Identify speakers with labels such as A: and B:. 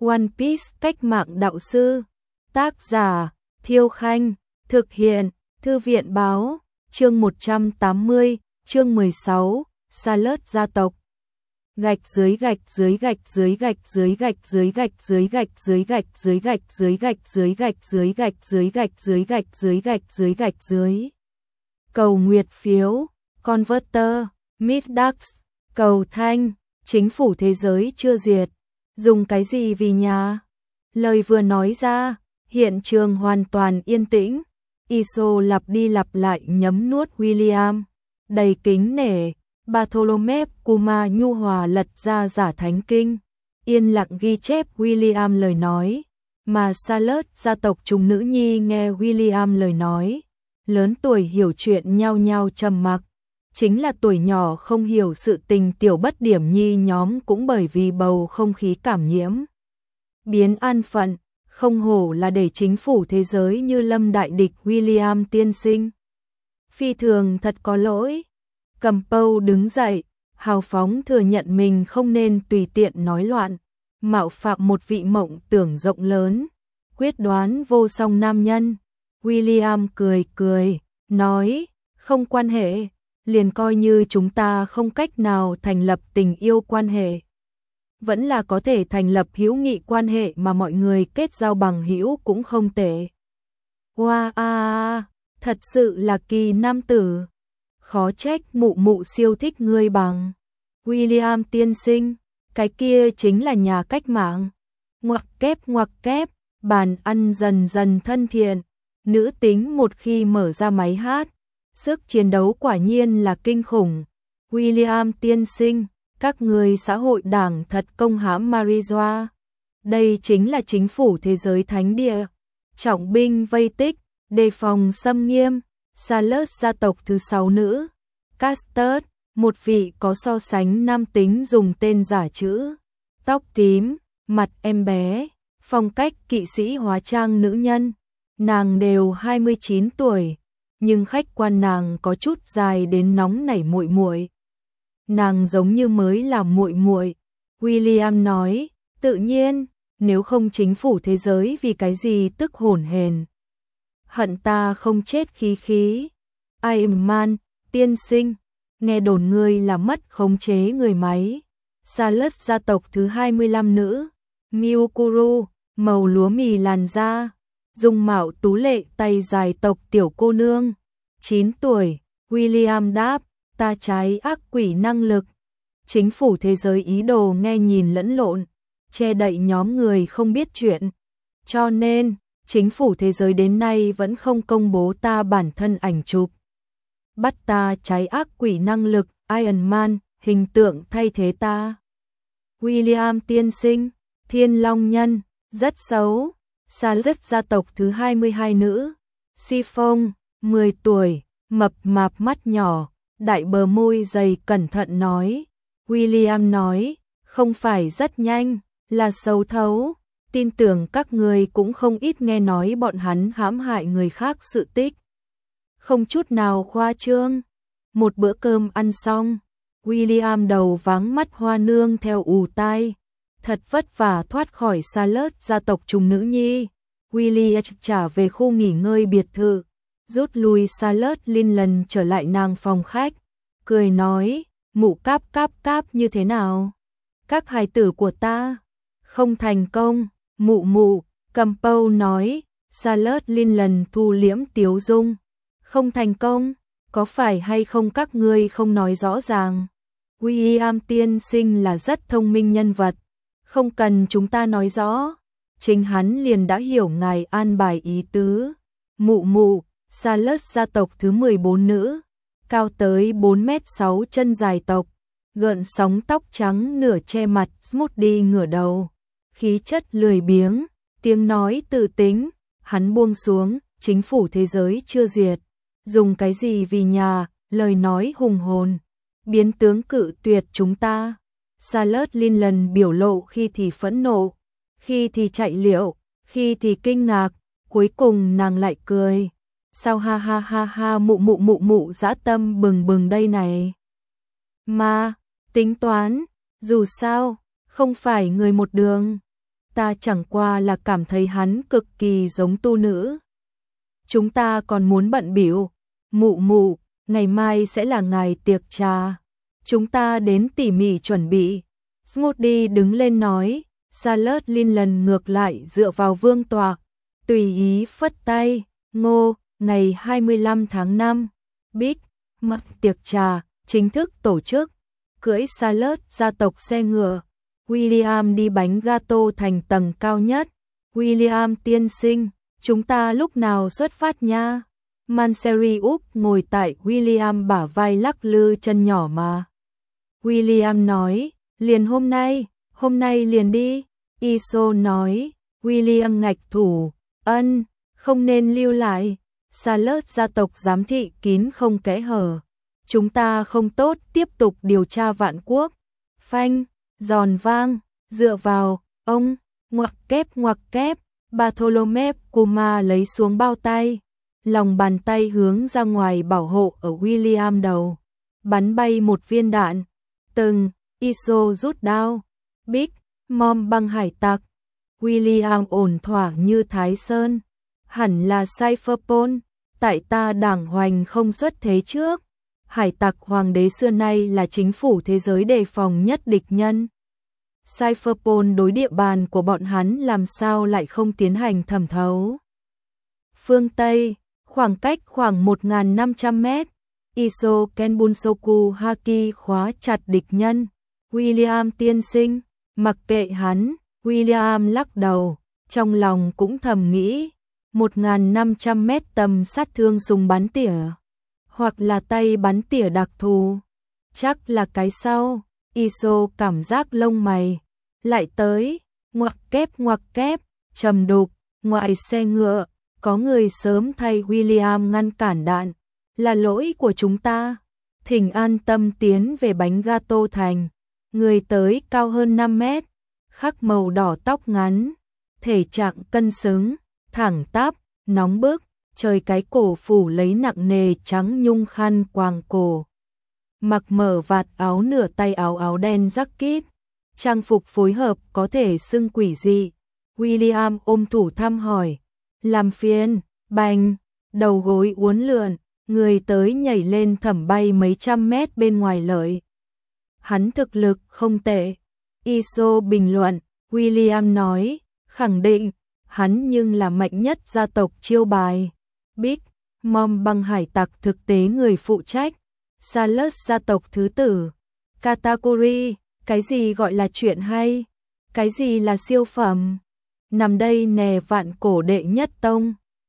A: One Piece cách mạng đạo sư. Tác giả Thiêu Khanh. Thực hiện Thư viện báo. Chương 180, chương 16, Salad gia tộc. Gạch dưới gạch dưới gạch dưới gạch dưới gạch dưới gạch dưới gạch dưới gạch dưới gạch dưới gạch dưới gạch dưới gạch dưới gạch dưới gạch dưới gạch dưới gạch dưới. Cầu nguyệt phiếu, Converter, Middax, cầu thanh, chính phủ thế giới chưa diệt. Dùng cái gì vì nhà? Lời vừa nói ra, hiện trường hoàn toàn yên tĩnh. Iso lặp đi lặp lại nhấm nuốt William. Đầy kính nể, Bartholomew Kuma nhu hòa lật ra giả thánh kinh. Yên lặng ghi chép William lời nói. Mà Salad gia tộc chúng nữ nhi nghe William lời nói. Lớn tuổi hiểu chuyện nhao nhao trầm mặc. Chính là tuổi nhỏ không hiểu sự tình tiểu bất điểm nhi nhóm cũng bởi vì bầu không khí cảm nhiễm. Biến an phận, không hổ là để chính phủ thế giới như lâm đại địch William tiên sinh. Phi thường thật có lỗi. Cầm Pâu đứng dậy, hào phóng thừa nhận mình không nên tùy tiện nói loạn, mạo phạm một vị mộng tưởng rộng lớn, quyết đoán vô song nam nhân. William cười cười, nói, không quan hệ, liền coi như chúng ta không cách nào thành lập tình yêu quan hệ. Vẫn là có thể thành lập hữu nghị quan hệ mà mọi người kết giao bằng hữu cũng không tệ. Wow, thật sự là kỳ nam tử. Khó trách mụ mụ siêu thích ngươi bằng. William tiên sinh, cái kia chính là nhà cách mạng. Ngoặc kép, bàn ăn dần dần thân thiện. Nữ tính một khi mở ra máy hát, sức chiến đấu quả nhiên là kinh khủng. William tiên sinh, các người xã hội đảng thật công hãm marijuana. Đây chính là chính phủ thế giới thánh địa. Trọng binh vây tích, đề phòng xâm nghiêm. Salad gia tộc thứ 6 nữ. Castor, một vị có so sánh nam tính dùng tên giả chữ. Tóc tím, mặt em bé, phong cách kỵ sĩ hóa trang nữ nhân. Nàng đều 29 tuổi, nhưng khách quan nàng có chút dài đến nóng nảy muội muội. Nàng giống như mới là muội muội. William nói, tự nhiên, nếu không chính phủ thế giới vì cái gì tức hổn hển. Hận ta không chết khí khí. Iron Man, tiên sinh, nghe đồn ngươi là mất khống chế người máy. Salad gia tộc thứ 25 nữ. Miyukuru, màu lúa mì làn da. Dung mạo tú lệ tay dài tộc tiểu cô nương. 9 tuổi, William đáp, ta trái ác quỷ năng lực. Chính phủ thế giới ý đồ nghe nhìn lẫn lộn, che đậy nhóm người không biết chuyện. Cho nên, chính phủ thế giới đến nay vẫn không công bố ta bản thân ảnh chụp. Bắt ta trái ác quỷ năng lực, Iron Man, hình tượng thay thế ta. William tiên sinh, thiên long nhân, rất xấu. Salad gia tộc thứ 22 nữ. Siphon, 10 tuổi, mập mạp mắt nhỏ, đại bờ môi dày cẩn thận nói. William nói, không phải rất nhanh, là xấu thấu. Tin tưởng các người cũng không ít nghe nói bọn hắn hãm hại người khác sự tích. Không chút nào khoa trương. Một bữa cơm ăn xong, William đầu váng mắt hoa nương theo ù tai. Thật vất vả thoát khỏi Salad gia tộc trùng nữ nhi. William trả về khu nghỉ ngơi biệt thự, rút lui Salad Linh lần trở lại nàng phòng khách. Cười nói, mụ cáp như thế nào? Các hài tử của ta không thành công. Mụ, Cầm Pâu nói. Salad Linh lần thu liễm tiếu dung. Không thành công, có phải hay không các ngươi không nói rõ ràng? William tiên sinh là rất thông minh nhân vật, không cần chúng ta nói rõ, chính hắn liền đã hiểu ngài an bài ý tứ. Mụ, Salad gia tộc thứ 14 nữ, cao tới 4m6 chân dài tộc, gợn sóng tóc trắng nửa che mặt, smoothie ngửa đầu, khí chất lười biếng, tiếng nói tự tính. Hắn buông xuống, chính phủ thế giới chưa diệt. Dùng cái gì vì nhà, lời nói hùng hồn. Biến tướng cự tuyệt chúng ta. Salad Linh lần biểu lộ khi thì phẫn nộ, khi thì chạy liệu, khi thì kinh ngạc. Cuối cùng nàng lại cười. Sao ha mụ dã tâm bừng đây này. Mà, tính toán, dù sao, không phải người một đường. ta chẳng qua là cảm thấy hắn cực kỳ giống tu nữ. Chúng ta còn muốn bận bịu. Mụ mụ, ngày mai sẽ là ngày tiệc trà. Chúng ta đến tỉ mỉ chuẩn bị. Smoothie đứng lên nói, Salad lần ngược lại dựa vào vương tọa, tùy ý phất tay, Ngô, ngày 25 tháng 5, Big Mac tiệc trà, chính thức tổ chức, cưỡi Salad gia tộc xe ngựa, William đi bánh gato thành tầng cao nhất, William tiên sinh, chúng ta lúc nào xuất phát nha? Manseri Úc ngồi tại William bả vai lắc lư chân nhỏ mà. William nói, liền hôm nay liền đi. Iso nói, William ngạch thủ, không nên lưu lại. Salad gia tộc giám thị kín không kẽ hở. Chúng ta không tốt tiếp tục điều tra Vạn Quốc. Phanh, giòn vang, dựa vào, ông, ngoặc kép, Bartholomew Kuma lấy xuống bao tay. Lòng bàn tay hướng ra ngoài bảo hộ ở William đầu. Bắn bay một viên đạn. Iso rút đao. Big Mom băng hải tặc. William ổn thỏa như Thái Sơn. Hẳn là Cypherpol. Tại ta đảng hoành không xuất thế trước. Hải tặc hoàng đế xưa nay là chính phủ thế giới đề phòng nhất địch nhân. Cypherpol đối địa bàn của bọn hắn làm sao lại không tiến hành thẩm thấu. Phương Tây, khoảng cách khoảng 1.500 mét. Iso Kenbunsoku Haki khóa chặt địch nhân. William tiên sinh, mặc kệ hắn, William lắc đầu, trong lòng cũng thầm nghĩ, 1.500 mét tầm sát thương súng bắn tỉa, hoặc là tay bắn tỉa đặc thù, chắc là cái sau. Iso cảm giác lông mày, lại tới, ngoặc kép, trầm đục, ngoài xe ngựa, có người sớm thay William ngăn cản đạn, là lỗi của chúng ta. Thỉnh an tâm tiến về bánh gato thành, người tới cao hơn 5 mét, khắc màu đỏ tóc ngắn, thể trạng cân xứng, thẳng tắp, nóng bức, trời cái cổ phủ lấy nặng nề trắng nhung khăn quàng cổ. Mặc mở vạt áo nửa tay áo đen jacket, trang phục phối hợp có thể xưng quỷ dị. William ôm thủ thăm hỏi, làm phiền, bành, đầu gối uốn lượn, người tới nhảy lên thẩm bay mấy trăm mét bên ngoài lợi. Hắn thực lực không tệ. Iso bình luận, William nói, khẳng định, hắn nhưng là mạnh nhất gia tộc chiêu bài. Big Mom băng hải tặc thực tế người phụ trách. Salad gia tộc thứ tử. Katakuri, cái gì gọi là chuyện hay? Cái gì là siêu phẩm? Nằm đây nè vạn cổ đệ nhất tông.